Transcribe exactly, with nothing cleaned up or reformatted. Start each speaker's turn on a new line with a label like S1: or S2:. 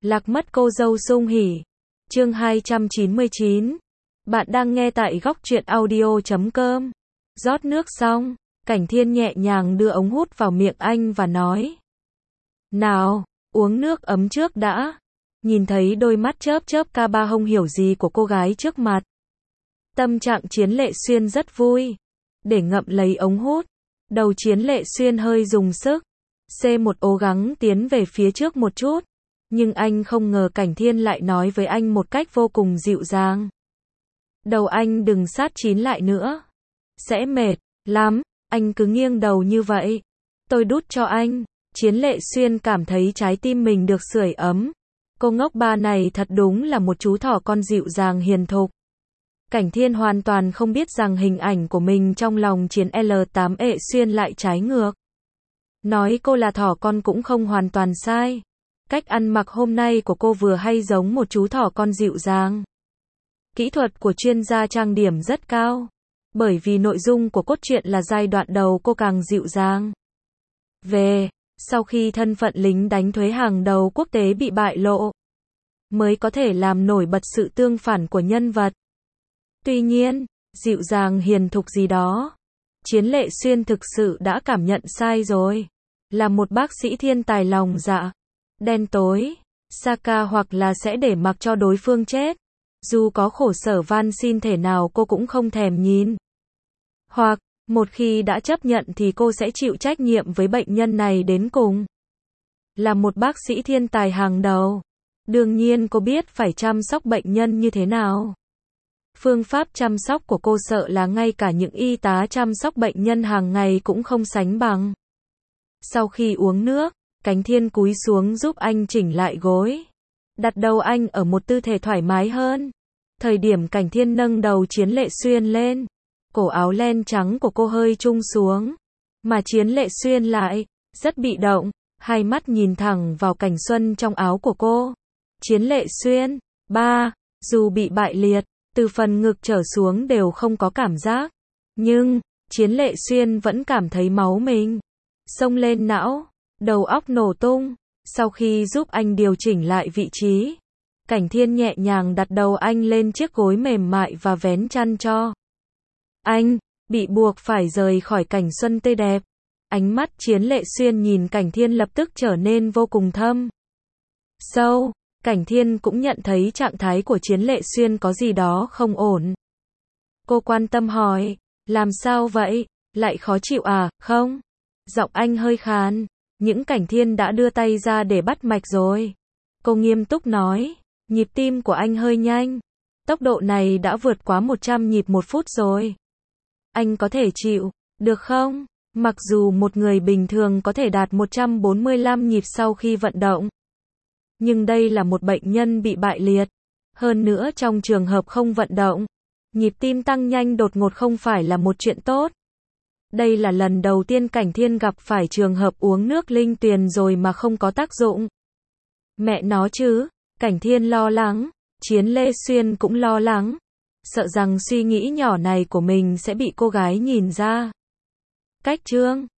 S1: Lạc mất cô dâu sung hỉ. Chương hai trăm chín mươi chín. Bạn đang nghe tại góc truyện audio chấm com. Rót nước xong, Cảnh Thiên nhẹ nhàng đưa ống hút vào miệng anh và nói: "Nào, uống nước ấm trước đã." Nhìn thấy đôi mắt chớp chớp ca ba không hiểu gì của cô gái trước mặt, tâm trạng Chiến Lệ Xuyên rất vui. Để ngậm lấy ống hút, đầu Chiến Lệ Xuyên hơi dùng sức. C một cố gắng tiến về phía trước một chút, nhưng anh không ngờ Cảnh Thiên lại nói với anh một cách vô cùng dịu dàng: "Đầu anh đừng sát chín lại nữa, sẽ mệt lắm, anh cứ nghiêng đầu như vậy, tôi đút cho anh." Chiến Lệ Xuyên cảm thấy trái tim mình được sưởi ấm. Cô ngốc ba này thật đúng là một chú thỏ con dịu dàng hiền thục. Cảnh Thiên hoàn toàn không biết rằng hình ảnh của mình trong lòng Chiến L tám ệ Xuyên lại trái ngược. Nói cô là thỏ con cũng không hoàn toàn sai. Cách ăn mặc hôm nay của cô vừa hay giống một chú thỏ con dịu dàng. Kỹ thuật của chuyên gia trang điểm rất cao, bởi vì nội dung của cốt truyện là giai đoạn đầu cô càng dịu dàng. Về, sau khi thân phận lính đánh thuế hàng đầu quốc tế bị bại lộ, mới có thể làm nổi bật sự tương phản của nhân vật. Tuy nhiên, dịu dàng hiền thục gì đó, Chiến Lệ Xuyên thực sự đã cảm nhận sai rồi. Là một bác sĩ thiên tài lòng dạ, đen tối, Saka hoặc là sẽ để mặc cho đối phương chết. Dù có khổ sở van xin thể nào cô cũng không thèm nhìn. Hoặc, một khi đã chấp nhận thì cô sẽ chịu trách nhiệm với bệnh nhân này đến cùng. Là một bác sĩ thiên tài hàng đầu, đương nhiên cô biết phải chăm sóc bệnh nhân như thế nào. Phương pháp chăm sóc của cô sợ là ngay cả những y tá chăm sóc bệnh nhân hàng ngày cũng không sánh bằng. Sau khi uống nước, Cảnh Thiên cúi xuống giúp anh chỉnh lại gối, đặt đầu anh ở một tư thế thoải mái hơn. Thời điểm Cảnh Thiên nâng đầu Chiến Lệ Xuyên lên, cổ áo len trắng của cô hơi chung xuống, mà Chiến Lệ Xuyên lại rất bị động, hai mắt nhìn thẳng vào cảnh xuân trong áo của cô. Chiến Lệ Xuyên, ba, dù bị bại liệt, từ phần ngực trở xuống đều không có cảm giác, nhưng Chiến Lệ Xuyên vẫn cảm thấy máu mình xông lên não, đầu óc nổ tung. Sau khi giúp anh điều chỉnh lại vị trí, Cảnh Thiên nhẹ nhàng đặt đầu anh lên chiếc gối mềm mại và vén chăn cho anh, bị buộc phải rời khỏi cảnh xuân tươi đẹp. Ánh mắt Chiến Lệ Xuyên nhìn Cảnh Thiên lập tức trở nên vô cùng thâm sâu. Cảnh Thiên cũng nhận thấy trạng thái của Chiến Lệ Xuyên có gì đó không ổn. Cô quan tâm hỏi: "Làm sao vậy? Lại khó chịu à?" "Không." Giọng anh hơi khàn. Những Cảnh Thiên đã đưa tay ra để bắt mạch rồi. Cô nghiêm túc nói: "Nhịp tim của anh hơi nhanh. Tốc độ này đã vượt quá một trăm nhịp một phút rồi. Anh có thể chịu được không?" Mặc dù một người bình thường có thể đạt một trăm bốn mươi lăm nhịp sau khi vận động, nhưng đây là một bệnh nhân bị bại liệt. Hơn nữa trong trường hợp không vận động, nhịp tim tăng nhanh đột ngột không phải là một chuyện tốt. Đây là lần đầu tiên Cảnh Thiên gặp phải trường hợp uống nước linh tuyền rồi mà không có tác dụng. Mẹ nó chứ, Cảnh Thiên lo lắng, Chiến Lệ Xuyên cũng lo lắng, sợ rằng suy nghĩ nhỏ này của mình sẽ bị cô gái nhìn ra. Cách chương